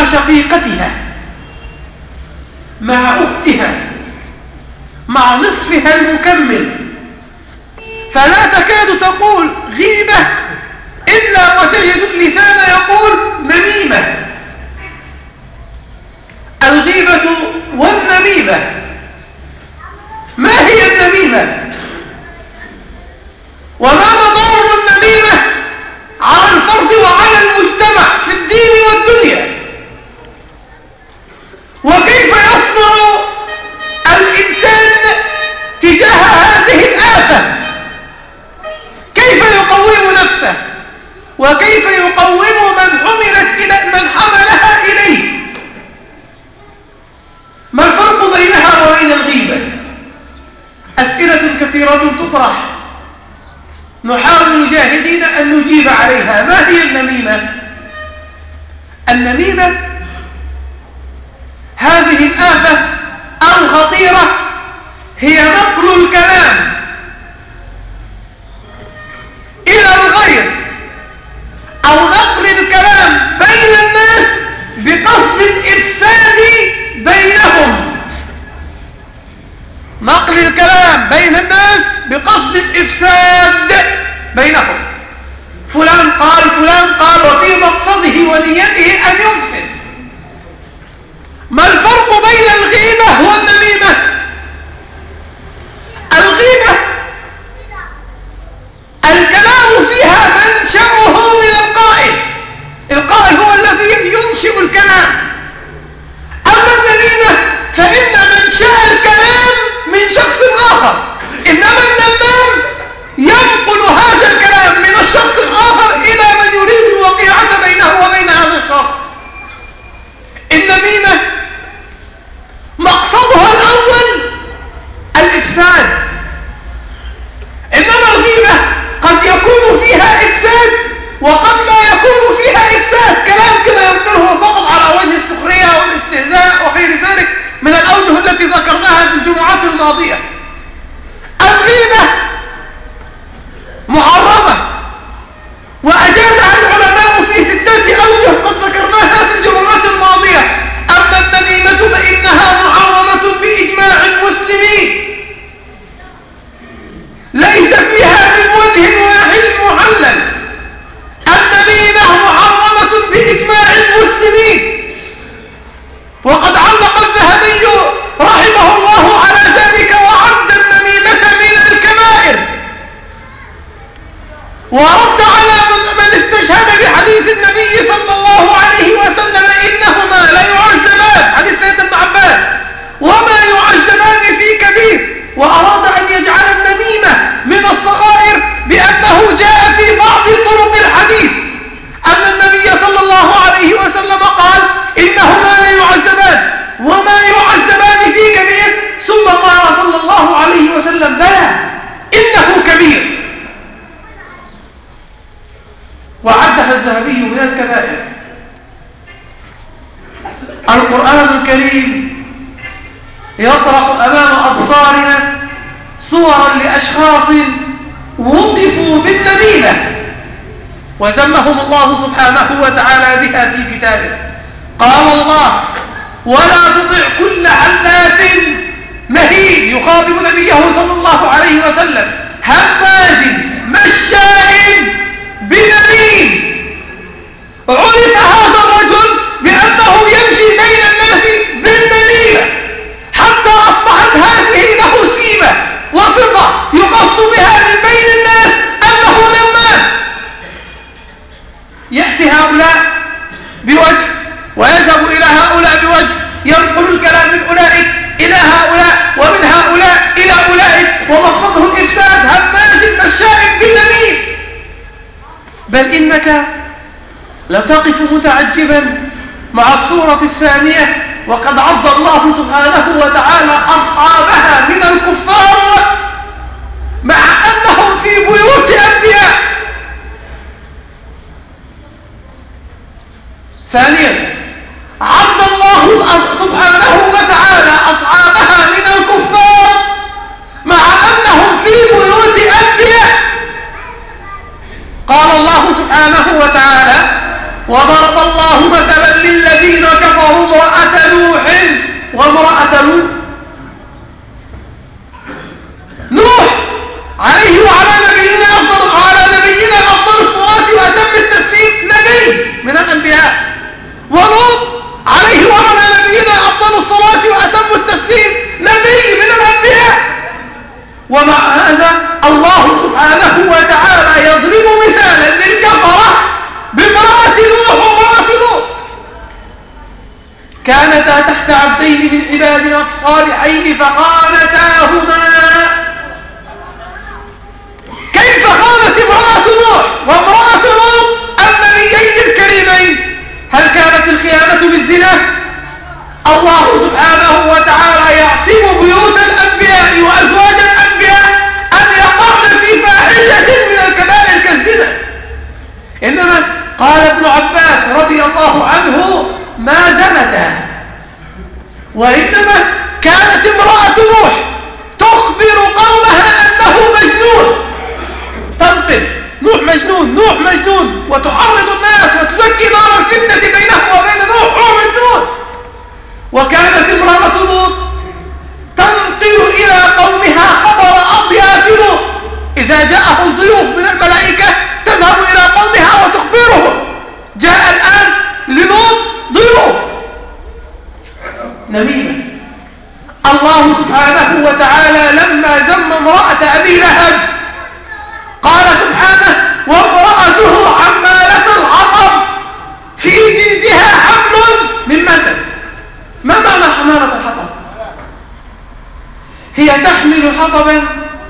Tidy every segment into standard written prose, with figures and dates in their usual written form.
شقيقتها، مع أختها، مع نصفها المكمل، فلا تكاد تقول غيبة إلا وتجد اللسان يقول نميمة. الغيبة والنميمة. ما هي النميمة؟ وما مضار النميمة على الفرد وعلى المجتمع في الدين والدنيا؟ وكيف يصنع الإنسان تجاه هذه الآفة؟ كيف يقوم نفسه؟ وكيف يقوم من حملها إليه؟ ما الفرق بينها وبين الغيبة؟ أسئلة كثيرة تطرح، نحاول جاهدين أن نجيب عليها. ما هي النميمة؟ النميمة هذه الآفة الخطيرة هي نقل الكلام إلى الغير، أو نقل الكلام بين الناس بقصد الإفساد بينهم. نقل الكلام بين الناس بقصد الإفساد بينهم. فلان قال وفي مقصده ونيته أن يفسد. ما الفرق بين الغيبة والنميمة؟ الغيبة الكلام فيها منشأه من القائل، القائل هو الذي ينشئ الكلام. أما النميمة فإن منشأ الكلام من شخص آخر، إنما النمام ينقل هذا الكلام من الشخص الآخر إلى من يريد الوقيعة بينه وبين هذا الشخص. النميمة مقصدها الأول الإفساد، إنما الغيبة قد يكون فيها إفساد وقد لا يكون فيها إفساد، كلام كده ينقله فقط على وجه السخرية والاستهزاء وغير ذلك من الأوجه التي ذكرناها في الجمعات الماضية. الغيبة محرمة وأجازها العلماء في 6 أوجه قد ذكرناها في الجمعات الماضية. أما النميمة فإنها محرمة بإجماع المسلمين، ليس فيها من وجه واحد معلل. النميمة محرمة بإجماع المسلمين، وقد علق الذهبي رحمه الله على ذلك وعد النميمة من الكبائر، ورد على من استشهد بحديث النبي صلى الله عليه وسلم إنهما لا يعذبان، حديث سيدنا ابن عباس، وما يعذبان في كبير، وأراد أن يجعل النميمة من الصغائر بأنه جاء في بعض طرق الحديث أن النبي صلى الله عليه وسلم قال إنهما لا يعذبان وما يعذبان في كبير، ثم قال صلى الله عليه وسلم بلى إنه كبير، وعدها الذهبي من الكبائر. القرآن الكريم يطرح أمام أبصارنا صورا لأشخاص وصفوا بالنميمة وذمهم الله سبحانه وتعالى بها في كتابه. قال الله ولا تطع كل حلاف مهين، يخاطب نبيه صلى الله عليه وسلم، هماز مشاء بنميم. عرف هذا الرجل بأنه يمشي بين الناس بالنميمة حتى أصبحت هذه له سيمة وصفة يقص بها من بين الناس أنه نمام. يأتي هؤلاء بوجه ويذهب إلى هؤلاء بوجه، ينقل الكلام من أولئك إلى هؤلاء ومن هؤلاء إلى أولئك، ومقصده الإفساد. هماز مشاء بنميم. بل إنك لتقف متعجبا مع الصورة الثانية، وقد عض الله سبحانه وتعالى أصحابها من الكفار مع أنهم في بيوت أنبياء. ثانيا عض الله سبحانه وتعالى أصحابها من الكفار مع أنهم في بيوت أنبياء. قال الله سبحانه وتعالى وضرب الله مثلا للذين عبادنا الصالحين فخانتاهما. كيف خانت امرأة نوح وامرأة لوط النبيين الكريمين؟ هل كانت الخيانة بالزنا؟ الله سبحانه وتعالى يعصم بيوت الأنبياء وأزواج الأنبياء أن يقعن في فاحشة من الكبائر كالزنا. إنما قال ابن عباس رضي الله عنه ما زنتا، وإنما كانت امرأة نوح تخبر قومها أنه مجنون، تنقل نوح مجنون نوح مجنون، وتحرض الناس وتزكي نار الفتنة بينهم وبين نوح هو مجنون. وكانت امرأة لوط تنقل إلى قومها خبر أضياف لوط، إذا جاءهم ضيوف من الملائكة تذهب إلى قومها وتخبرهم جاء الآن للوط ضيوف. نميمة. الله سبحانه وتعالى لما ذم امرأة أبي لهب قال سبحانه وامرأته حمالة الحطب في جيدها حبل من مسد. ما معنى حمالة الحطب؟ هي تحمل حطبا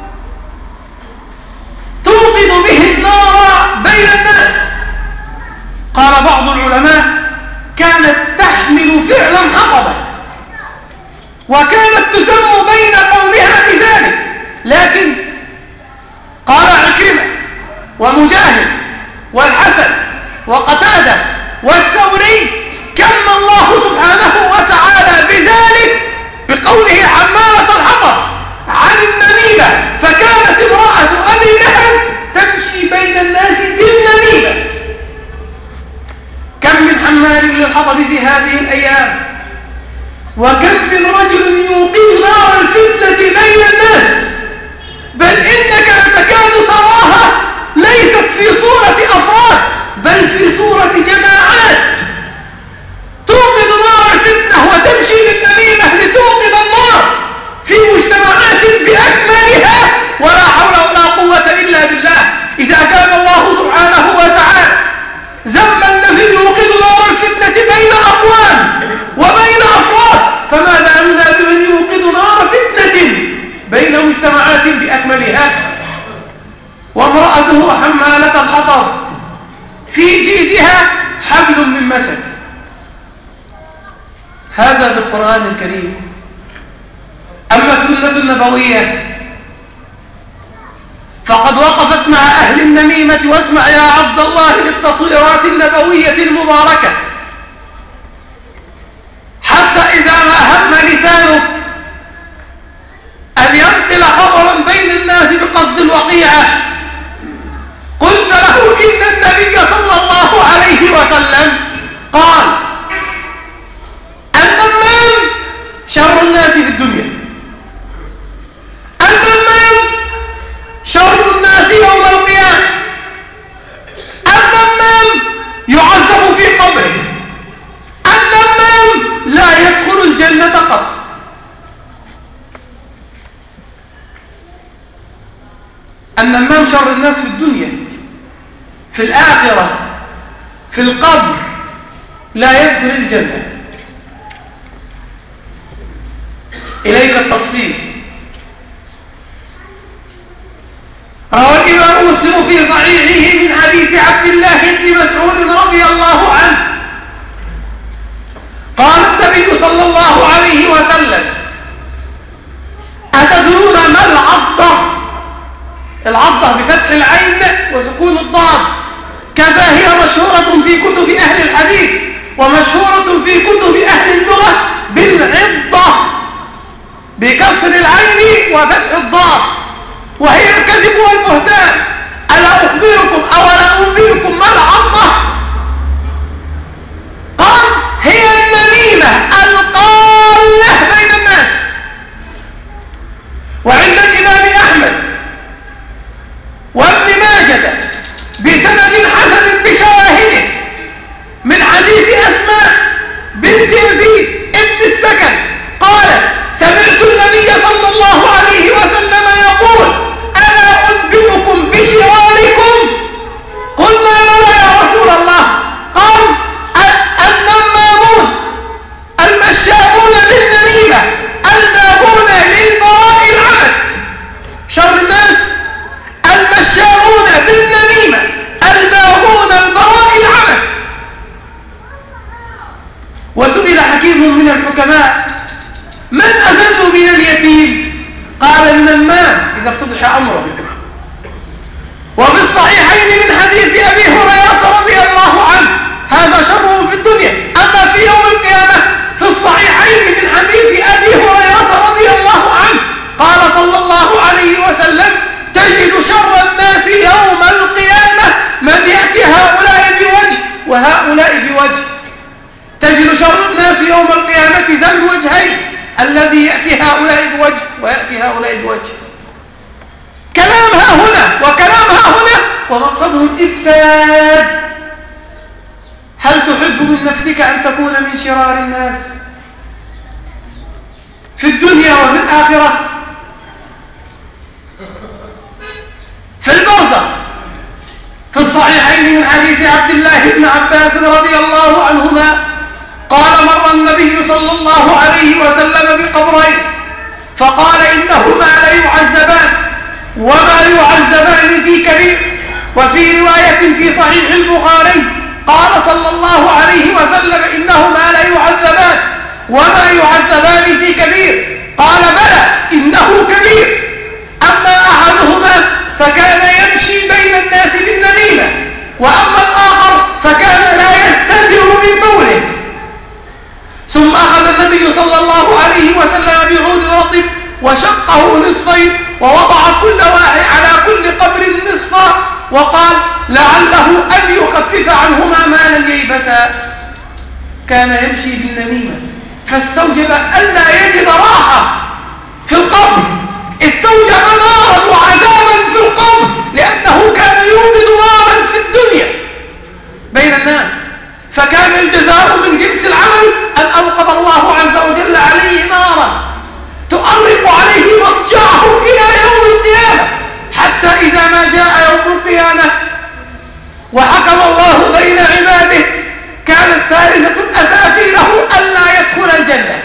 توقد به النار بين الناس. قال بعض العلماء كانت تحمل فعلا حطبا، وكانت تسمى بين قومها بذلك، لكن قال عكرمة ومجاهد والحسن وقتادة والثوري كم الله سبحانه وتعالى بذلك بقوله حمالة الحطب عن النميمة، فكانت امرأة أبي لهب تمشي بين الناس بالنميمة. كم من حمال للحطب في هذه الأيام، وكم من رجل يوقد نار الفتنة بين الناس، بل إنك لتكاد تراها ليست في صورة أفراد بل في صورة جماعات توقد نار الفتنة وتمشي بالنميمة لتوقد النار في مجتمعات بأكملها، ولا حول ولا قوة إلا بالله. إذا كان الله سبحانه وتعالى ذم الذي يوقد نار الفتنة بين أقوام وبين أفراد، فماذا لنا بمن يوقد نار فتنة بين مجتمعات بأكملها؟ وامرأته حمالة الحطب في جيدها حبل من مسد. هذا بالقرآن الكريم. أما السنة النبوية فقد وقفت مع أهل النميمة، واسمع يا عبد الله للتصويرات النبوية المباركة، حتى إذا ما هم لسانك أن ينقل خبرا بين الناس بقصد الوقيعة قلت له إن النبي صلى الله عليه وسلم قال النمام شر الناس في الدنيا، النمام شر الناس يوم القيامة، النمام يعذب في قبره، النمام لا يدخل الجنة قط. النمام شر الناس في الدنيا، في الآخرة في القبر لا يدخل الجنة. إليك التفصيل. روى الإمام مسلم في صحيحه من حديث عبد الله بن مسعود رضي الله عنه قال النبي صلى الله عليه وسلم أتدرون ما العضة؟ العضة بفتح العين وسكون الضاد، كذا هي مشهورة في كتب أهل الحديث ومشهورة في كتب أهل اللغة بالعضة بكسر العين وفتح الضاد، وهي الكذب والبهتان. ألا أخبركم أولا أنبئكم ما العضة؟ قال هي النميمة القالة بين الناس. وعند الإمام أحمد وابن ماجة بسند حسن بشواهده من حديث أسماء بنت يزيد ابن السكن قالت سمعت النبي صلى الله عليه وسلم يقول ألا أنبئكم وهؤلاء بوجه. تجد شر الناس يوم القيامة ذا الوجهين، الذي يأتي هؤلاء بوجه ويأتي هؤلاء بوجه. كلام ها هنا وكلام ها هنا، ومقصده الإفساد. هل تحب من نفسك أن تكون من شرار الناس في الدنيا وفي الآخرة؟ في البرزخ في الصحيحين من حديث عبد الله بن عباس رضي الله عنهما قال: مر النبي صلى الله عليه وسلم بقبرين فقال: إنهما ليعذبان وما يعذبان في كبير. وفي رواية في صحيح البخاري قال صلى الله عليه وسلم: إنهما ليعذبان وما يعذبان في كبير. قال: بلى إنه كبير. أما أحدهما فكان يمشي بين الناس بالنميمة، وأما الآخر فكان لا يستتر من بوله. ثم أخذ النبي صلى الله عليه وسلم بعود رطب وشقه نصفين ووضع كل واحد على كل قبر نصفا، وقال: لعله أن يخفف عنهما ما لم ييبسا. كان يمشي بالنميمة فاستوجب ألا يجد راحة في القبر، استوجب نارا وعذابا في القبر، لأنه كان يوجد نارا في الدنيا بين الناس. فكان الجزاء من جنس العمل أن أوقظ الله عز وجل عليه نارا تؤرق عليه مضجعه إلى يوم القيامة، حتى إذا ما جاء يوم القيامة وحكم الله بين عباده كانت ثالثة أسافيره ألا يدخل الجنة،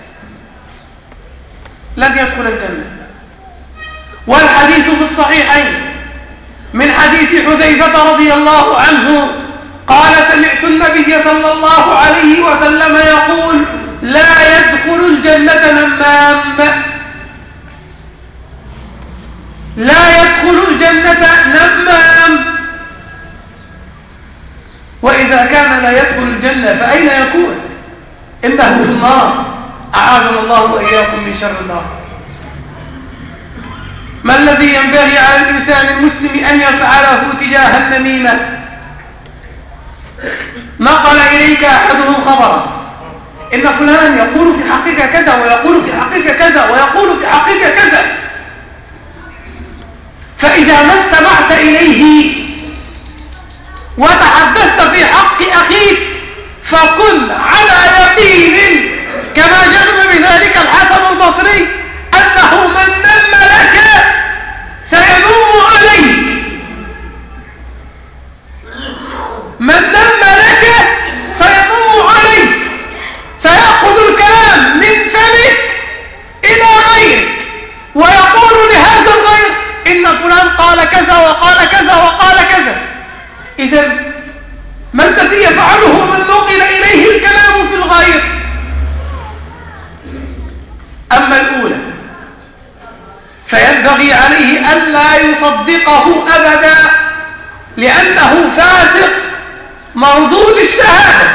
لن يدخل الجنة. والحديث في الصحيحين من حديث حذيفة رضي الله عنه قال: سمعت النبي صلى الله عليه وسلم يقول: لا يدخل الجنة نمام، لا يدخل الجنة نمام. وإذا كان لا يدخل الجنة فأين يكون؟ إنه في النار. أعاذنا الله وإياكم من شر النار. ما الذي ينبغي على الإنسان المسلم أن يفعله تجاه النميمة؟ نقل إليك أحدهم خبرا: إن فلان يقول في حقك كذا ويقول في حقك كذا ويقول في حقك كذا. فإذا ما استمعت إليه وتحدثت في حق أخيك فكن على يقين كما جزم بذلك الحسن البصري أنه من نم لك سينم عليك، من نم لك سينم عليك، سيأخذ الكلام من فمك إلى غيرك ويقول لهذا الغير: إن فلان قال كذا وقال كذا وقال كذا. إذن ما الذي يفعله من نقل إليه الكلام في الغير؟ أما الأولى فينبغي عليه ألا يصدقه أبدا، لأنه فاسق مردود الشهادة.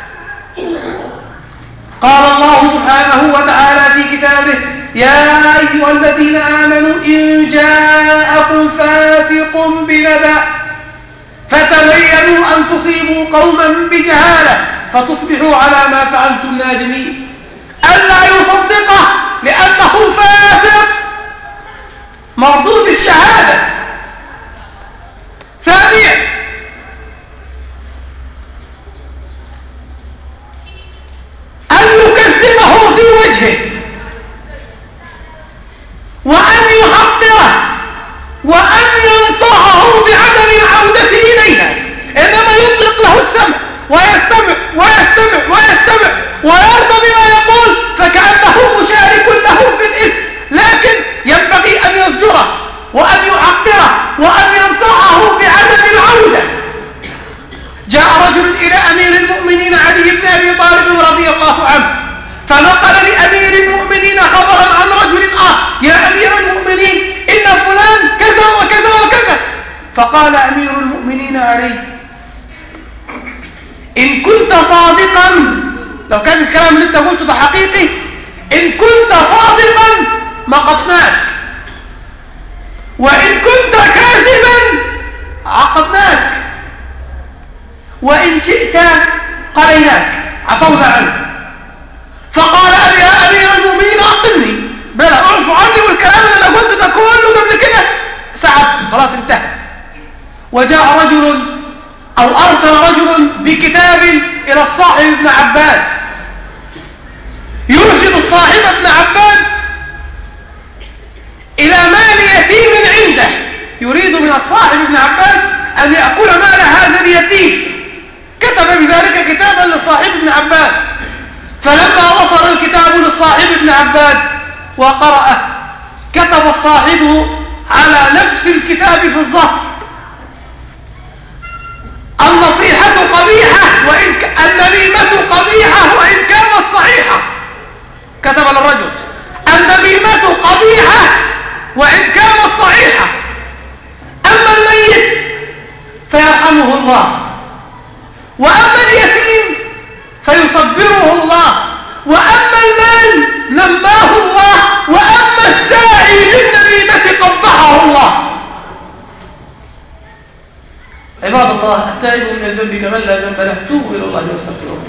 قال الله سبحانه وتعالى في كتابه: يا أيها الذين آمنوا إن جاءكم فاسق بنبأ فتبينوا أن تصيبوا قوما بجهالة فتصبحوا على ما فعلتم نادمين. ألا يصدقه لأنه فاسق مردود الشهادة. ثانيا أن يكذبه في وجهه وأن يحقره وأن ينصحه بعدم العودة إليها، إنما يطلق له السمع ويستمع ويستمع ويستمع ويرضى بما يقول فكأنه مشارك له في الإثم، لكن ينبغي أن يزجره وأن يعقره وأن ينصحه بعدم العودة. جاء رجل إلى أمير المؤمنين علي بن أبي طالب رضي الله عنه فنقل لأمير المؤمنين خبرا عن رجل يا أمير المؤمنين إن فلان كذا وكذا وكذا. فقال أمير المؤمنين علي: إن كنت صادقا، لو كان الكلام اللي انت قلته ده حقيقي، إن كنت صادقا مقتناك، وإن كنت كاذبا عقدناك. وإن شئت قليناك عفونا عنك. فقال أبي يا أمير المؤمنين أقلني، بلى اعفو عني، والكلام اللي أنا قلت ده كله قبل كده سعبته خلاص انتهى. وجاء رجل أو أرسل رجل بكتاب إلى الصاحب ابن عباد يرشد الصاحب ابن عباد إلى مال يتيم عنده، يريد من الصاحب ابن عباد أن يأكل مال هذا اليتيم. كتب بذلك كتابا للصاحب ابن عباد، فلما وصل الكتاب للصاحب ابن عباد وقرأه كتب الصاحب على نفس الكتاب في الظهر: النصيحة قبيحة النميمة قبيحة وإن كانت صحيحة. كتب للرجل: النميمة قبيحة وإن كانت صحيحة، أما الميت فيرحمه الله، وأما اليتيم فيصبره الله، وأما المال نماه الله، وأما الساعي للنميمة قبحه الله. عباد الله، التائب من الذنب كمن لا ذنب له، توبوا إلى الله واستغفروه.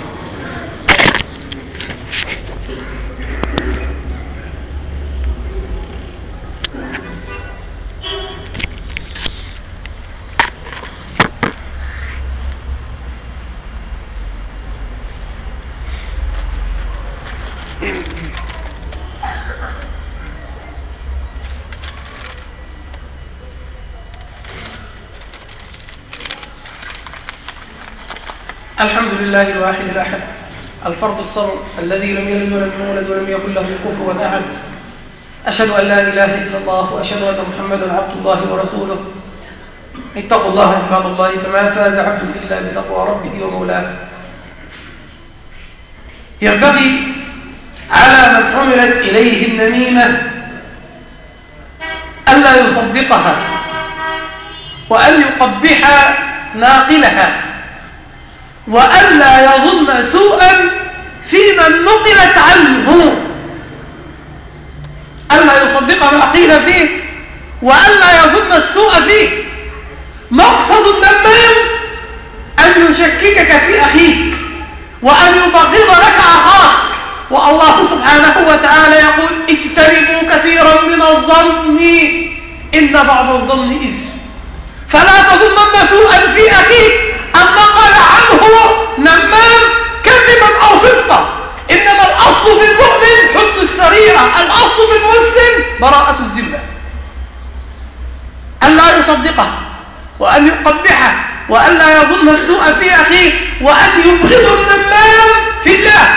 الحمد لله الواحد الأحد الفرد الصمد الذي لم يلد ولم يولد ولم يكن له كفوا أحد. أشهد أن لا إله إلا الله وأشهد أن محمدا عبد الله ورسوله. اتقوا الله عباد الله، فما فاز عبد إلا بتقوى ربه ومولاه. ينبغي على من حملت إليه النميمة ألا يصدقها وأن يقبح ناقلها، وألا يظن سوءا في من نقلت عنه، ألا يصدق ما قيل فيه وألا يظن السوء فيه. مقصد النمام أن يشككك في أخيك وأن يبغض لك أخاك. والله سبحانه وتعالى يقول: اجتنبوا كثيرا من الظن إن بعض الظن إثم. فلا تظنن سوءا في أخيك أن نقل عنه نمام كذبا أو صدقا، إنما الأصل في المؤمن حسن السريرة، الأصل في المسلم براءة الذمة. ألا يصدقه وأن يقبحه وألا يظن السوء في أخيه، وأن يبغض النمام في الله،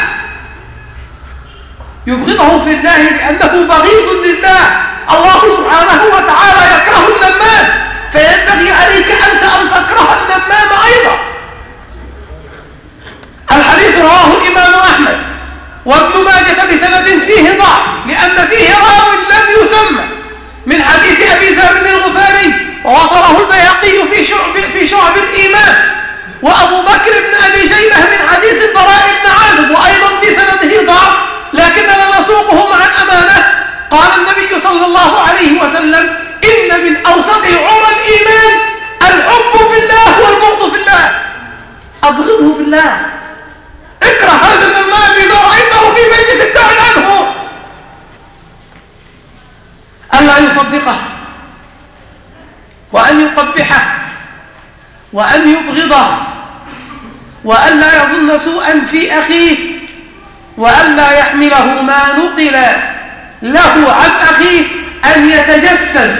يبغضه في الله لأنه بغيض لله. الله سبحانه وتعالى يكره النمام، فينبغي عليك أنت أن تكره النمام أيضا. الحديث رواه الإمام أحمد وابن ماجة بسند فيه ضعف، لأن فيه راو لم يسمى، من حديث أبي ذر الغفاري، ووصله البيهقي في شعب الإيمان، وأبو بكر بن أبي شيبة من حديث البراء بن عازب وأيضا بسنده ضعف، لكننا نسوقه مع الأمانة. قال النبي صلى الله عليه وسلم: إن من أوسط عرى الإيمان الحب في الله والبغض في الله. أبغضه في الله، اكره هذا النمام إذا رأيته في مجلس ابتعد عنه. ألا يصدقه وأن يقبحه وأن يبغضه وألا يظن سوءا في أخيه، وألا يحمله ما نقل له عن أخيه أن يتجسس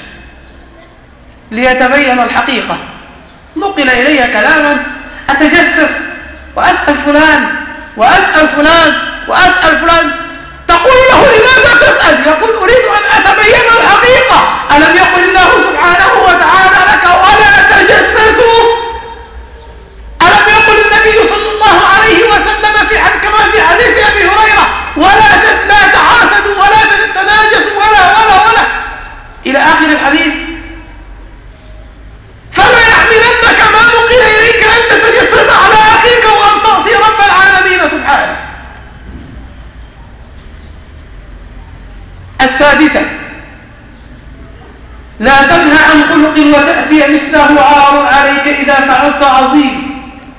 ليتبين الحقيقة. نقل إلي كلاما أتجسس وأسأل فلان وأسأل فلان وأسأل فلان، تقول له: لماذا تسأل؟ يقول: أريد أن أتبين الحقيقة. ألم يقل الله سبحانه وتعالى لك: ولا تجسسوا؟ ألم يقل النبي صلى الله عليه وسلم كما في حديث أبي هريرة: لا تحاسدوا ولا تتناجسوا ولا إلى آخر الحديث؟ فلا يحملنك ما نقل إليك أن تتجسس على أخيك وأن تعصي رب العالمين سبحانه. السادسة: لا تنهى عن خلق وتأتي مثله عار عليك إذا فعلت عظيم.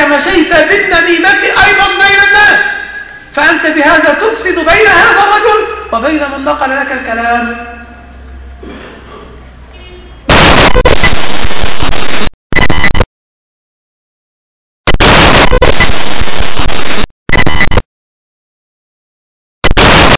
مشيت بالنميمة أيضا بين الناس، فأنت بهذا تفسد بين هذا الرجل وبين من نقل لك الكلام